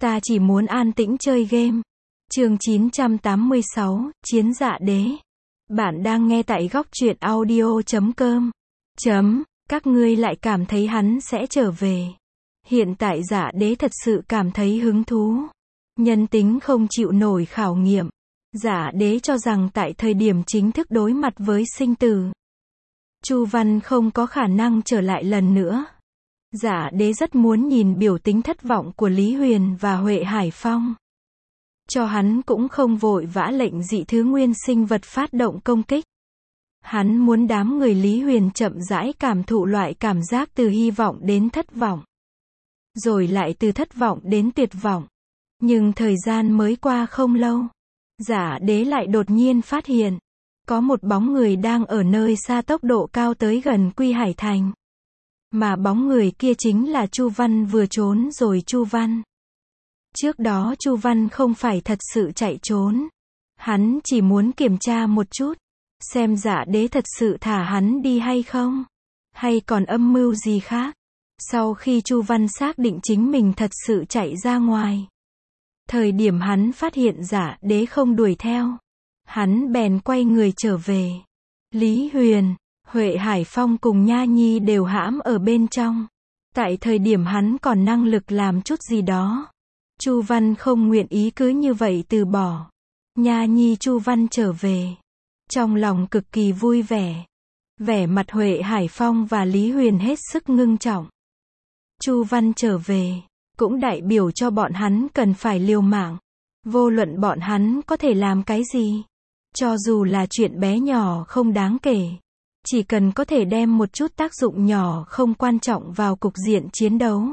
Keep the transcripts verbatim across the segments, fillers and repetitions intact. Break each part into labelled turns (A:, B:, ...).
A: Ta chỉ muốn an tĩnh chơi game. Chương chín trăm tám mươi sáu, Chiến Dạ Đế. Bạn đang nghe tại góc truyện audio chấm com. Chấm, các ngươi lại cảm thấy hắn sẽ trở về. Hiện tại Dạ Đế thật sự cảm thấy hứng thú. Nhân tính không chịu nổi khảo nghiệm. Dạ Đế cho rằng tại thời điểm chính thức đối mặt với sinh tử, Chu Văn không có khả năng trở lại lần nữa. Dạ Đế rất muốn nhìn biểu tính thất vọng của Lý Huyền và Huệ Hải Phong. Cho hắn cũng không vội vã lệnh dị thứ nguyên sinh vật phát động công kích. Hắn muốn đám người Lý Huyền chậm rãi cảm thụ loại cảm giác từ hy vọng đến thất vọng. Rồi lại từ thất vọng đến tuyệt vọng. Nhưng thời gian mới qua không lâu, Dạ Đế lại đột nhiên phát hiện, có một bóng người đang ở nơi xa tốc độ cao tới gần Quy Hải Thành. Mà bóng người kia chính là Chu Văn vừa trốn rồi Chu Văn. Trước đó Chu Văn không phải thật sự chạy trốn. Hắn chỉ muốn kiểm tra một chút, xem Dạ Đế thật sự thả hắn đi hay không, hay còn âm mưu gì khác. Sau khi Chu Văn xác định chính mình thật sự chạy ra ngoài, thời điểm hắn phát hiện Dạ Đế không đuổi theo, hắn bèn quay người trở về. Lý Huyền, Huệ Hải Phong cùng Nha Nhi đều hãm ở bên trong. Tại thời điểm hắn còn năng lực làm chút gì đó, Chu Văn không nguyện ý cứ như vậy từ bỏ. Nha Nhi Chu Văn trở về, trong lòng cực kỳ vui vẻ. Vẻ mặt Huệ Hải Phong và Lý Huyền hết sức ngưng trọng. Chu Văn trở về, cũng đại biểu cho bọn hắn cần phải liều mạng. Vô luận bọn hắn có thể làm cái gì, cho dù là chuyện bé nhỏ không đáng kể, chỉ cần có thể đem một chút tác dụng nhỏ không quan trọng vào cục diện chiến đấu,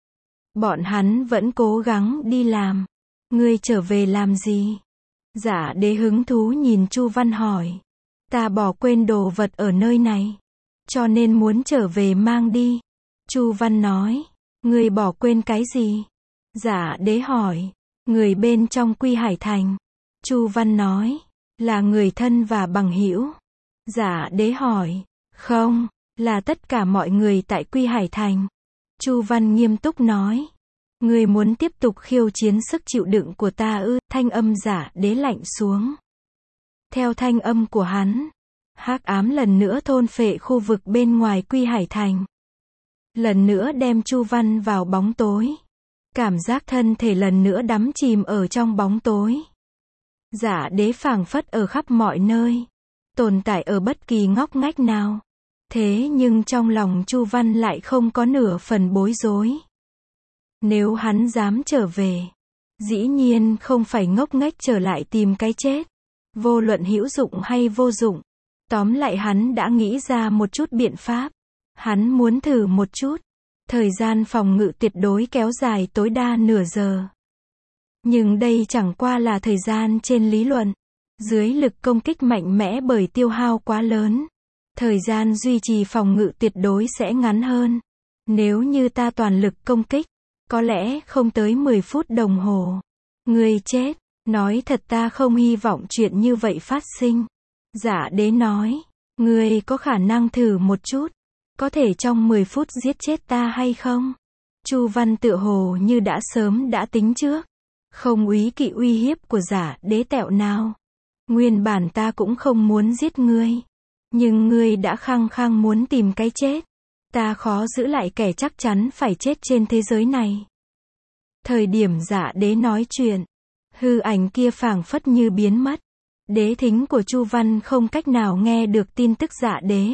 A: bọn hắn vẫn cố gắng đi làm. Ngươi trở về làm gì? Dạ Đế hứng thú nhìn Chu Văn hỏi. Ta bỏ quên đồ vật ở nơi này, cho nên muốn trở về mang đi. Chu Văn nói. Ngươi bỏ quên cái gì? Dạ Đế hỏi. Người bên trong Quy Hải Thành. Chu Văn nói. Là người thân và bằng hữu. Dạ Đế hỏi. Không, là tất cả mọi người tại Quy Hải Thành. Chu Văn nghiêm túc nói. Ngươi muốn tiếp tục khiêu chiến sức chịu đựng của ta ư? Thanh âm Dạ Đế lạnh xuống. Theo thanh âm của hắn, hắc ám lần nữa thôn phệ khu vực bên ngoài Quy Hải Thành. Lần nữa đem Chu Văn vào bóng tối. Cảm giác thân thể lần nữa đắm chìm ở trong bóng tối. Dạ Đế phảng phất ở khắp mọi nơi, tồn tại ở bất kỳ ngóc ngách nào. Thế nhưng trong lòng Chu Văn lại không có nửa phần bối rối. Nếu hắn dám trở về, dĩ nhiên không phải ngốc nghếch trở lại tìm cái chết. Vô luận hữu dụng hay vô dụng, tóm lại hắn đã nghĩ ra một chút biện pháp. Hắn muốn thử một chút. Thời gian phòng ngự tuyệt đối kéo dài tối đa nửa giờ. Nhưng đây chẳng qua là thời gian trên lý luận. Dưới lực công kích mạnh mẽ bởi tiêu hao quá lớn, thời gian duy trì phòng ngự tuyệt đối sẽ ngắn hơn. Nếu như ta toàn lực công kích, có lẽ không tới mười phút đồng hồ. Ngươi chết. Nói thật ta không hy vọng chuyện như vậy phát sinh. Dạ Đế nói. Ngươi có khả năng thử một chút, có thể trong mười phút giết chết ta hay không? Chu Văn tựa hồ như đã sớm đã tính trước. Không úy kỵ uy hiếp của Dạ Đế tẹo nào. Nguyên bản ta cũng không muốn giết ngươi, nhưng ngươi đã khăng khăng muốn tìm cái chết. Ta khó giữ lại kẻ chắc chắn phải chết trên thế giới này. Thời điểm Dạ Đế nói chuyện, hư ảnh kia phảng phất như biến mất. Đế thính của Chu Văn không cách nào nghe được tin tức Dạ Đế.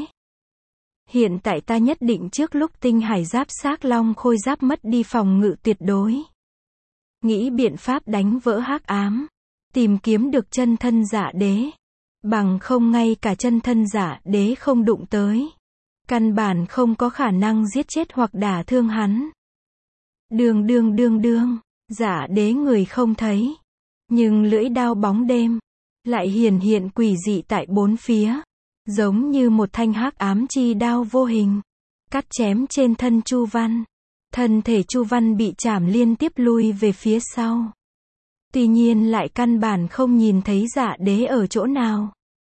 A: Hiện tại ta nhất định trước lúc tinh hải giáp xác long khôi giáp mất đi phòng ngự tuyệt đối, nghĩ biện pháp đánh vỡ hắc ám, tìm kiếm được chân thân Dạ Đế. Bằng không ngay cả chân thân Dạ Đế không đụng tới, căn bản không có khả năng giết chết hoặc đả thương hắn. Đương đương đương đương, Dạ Đế người không thấy, nhưng lưỡi đao bóng đêm lại hiển hiện quỷ dị tại bốn phía, giống như một thanh hắc ám chi đao vô hình, cắt chém trên thân Chu Văn. Thân thể Chu Văn bị chảm liên tiếp lui về phía sau. Tuy nhiên lại căn bản không nhìn thấy Dạ Đế ở chỗ nào.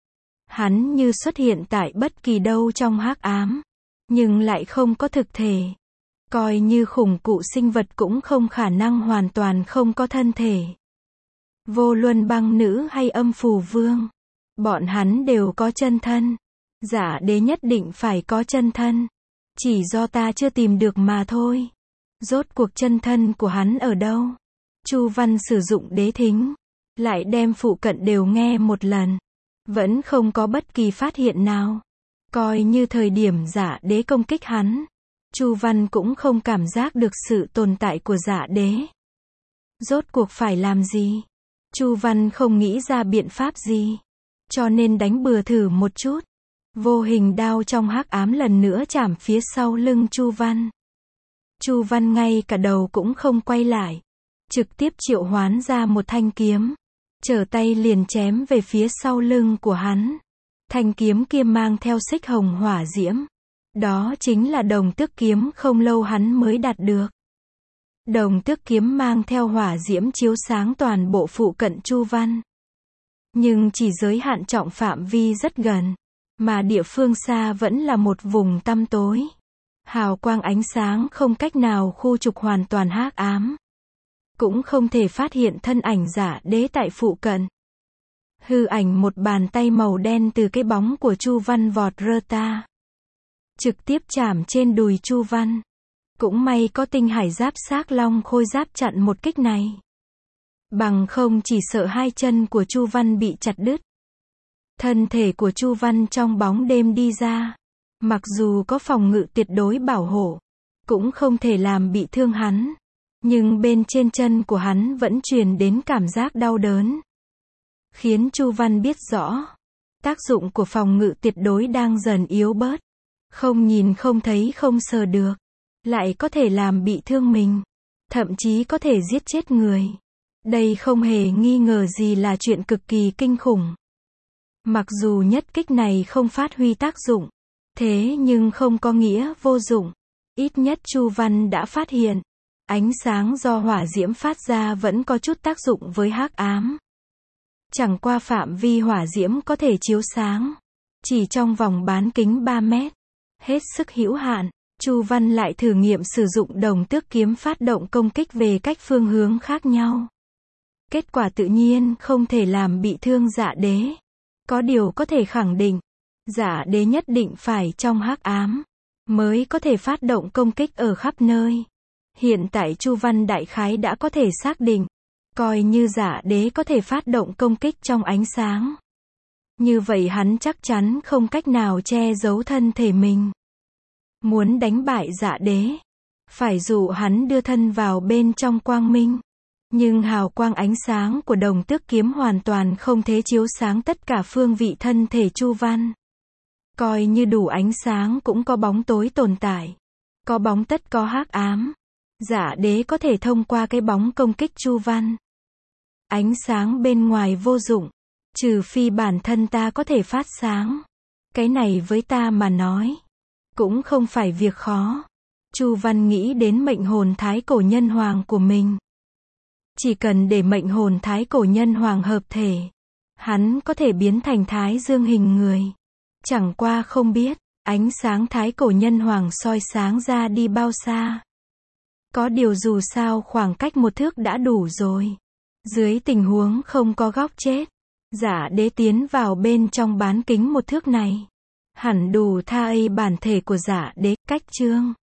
A: Hắn như xuất hiện tại bất kỳ đâu trong hắc ám, nhưng lại không có thực thể. Coi như khủng cụ sinh vật cũng không khả năng hoàn toàn không có thân thể. Vô luân băng nữ hay âm phù vương, bọn hắn đều có chân thân. Giả đế nhất định phải có chân thân. Chỉ do ta chưa tìm được mà thôi. Rốt cuộc chân thân của hắn ở đâu? Chu Văn sử dụng đế thính, lại đem phụ cận đều nghe một lần. Vẫn không có bất kỳ phát hiện nào. Coi như thời điểm giả đế công kích hắn, Chu Văn cũng không cảm giác được sự tồn tại của giả đế. Rốt cuộc phải làm gì? Chu Văn không nghĩ ra biện pháp gì, cho nên đánh bừa thử một chút. Vô hình đao trong hắc ám lần nữa chạm phía sau lưng Chu Văn. Chu Văn ngay cả đầu cũng không quay lại, trực tiếp triệu hoán ra một thanh kiếm, trở tay liền chém về phía sau lưng của hắn. Thanh kiếm kia mang theo xích hồng hỏa diễm. Đó chính là đồng tước kiếm không lâu hắn mới đạt được. Đồng tước kiếm mang theo hỏa diễm chiếu sáng toàn bộ phụ cận Chu Văn. Nhưng chỉ giới hạn trọng phạm vi rất gần, mà địa phương xa vẫn là một vùng tăm tối. Hào quang ánh sáng không cách nào khu trục hoàn toàn hắc ám. Cũng không thể phát hiện thân ảnh giả đế tại phụ cận. Hư ảnh một bàn tay màu đen từ cái bóng của Chu Văn vọt rơ ta, trực tiếp chạm trên đùi Chu Văn. Cũng may có tinh hải giáp xác long khôi giáp chặn một kích này. Bằng không chỉ sợ hai chân của Chu Văn bị chặt đứt. Thân thể của Chu Văn trong bóng đêm đi ra. Mặc dù có phòng ngự tuyệt đối bảo hộ, cũng không thể làm bị thương hắn. Nhưng bên trên chân của hắn vẫn truyền đến cảm giác đau đớn. Khiến Chu Văn biết rõ, tác dụng của phòng ngự tuyệt đối đang dần yếu bớt. Không nhìn không thấy không sờ được, lại có thể làm bị thương mình, thậm chí có thể giết chết người. Đây không hề nghi ngờ gì là chuyện cực kỳ kinh khủng. Mặc dù nhất kích này không phát huy tác dụng, thế nhưng không có nghĩa vô dụng. Ít nhất Chu Văn đã phát hiện, ánh sáng do hỏa diễm phát ra vẫn có chút tác dụng với hắc ám. Chẳng qua phạm vi hỏa diễm có thể chiếu sáng, chỉ trong vòng bán kính ba mét. Hết sức hữu hạn, Chu Văn lại thử nghiệm sử dụng đồng tước kiếm phát động công kích về cách phương hướng khác nhau. Kết quả tự nhiên không thể làm bị thương giả đế. Có điều có thể khẳng định, giả đế nhất định phải trong hắc ám, mới có thể phát động công kích ở khắp nơi. Hiện tại Chu Văn đại khái đã có thể xác định, coi như giả đế có thể phát động công kích trong ánh sáng. Như vậy hắn chắc chắn không cách nào che giấu thân thể mình. Muốn đánh bại giả đế, phải dụ hắn đưa thân vào bên trong quang minh. Nhưng hào quang ánh sáng của đồng tước kiếm hoàn toàn không thể chiếu sáng tất cả phương vị thân thể Chu Văn. Coi như đủ ánh sáng cũng có bóng tối tồn tại. Có bóng tất có hắc ám. Giả đế có thể thông qua cái bóng công kích Chu Văn. Ánh sáng bên ngoài vô dụng, trừ phi bản thân ta có thể phát sáng. Cái này với ta mà nói, cũng không phải việc khó. Chu Văn nghĩ đến mệnh hồn thái cổ nhân hoàng của mình. Chỉ cần để mệnh hồn thái cổ nhân hoàng hợp thể, hắn có thể biến thành thái dương hình người. Chẳng qua không biết, ánh sáng thái cổ nhân hoàng soi sáng ra đi bao xa. Có điều dù sao khoảng cách một thước đã đủ rồi. Dưới tình huống không có góc chết, giả đế tiến vào bên trong bán kính một thước này, hẳn đủ tha y bản thể của giả đế. Cách chương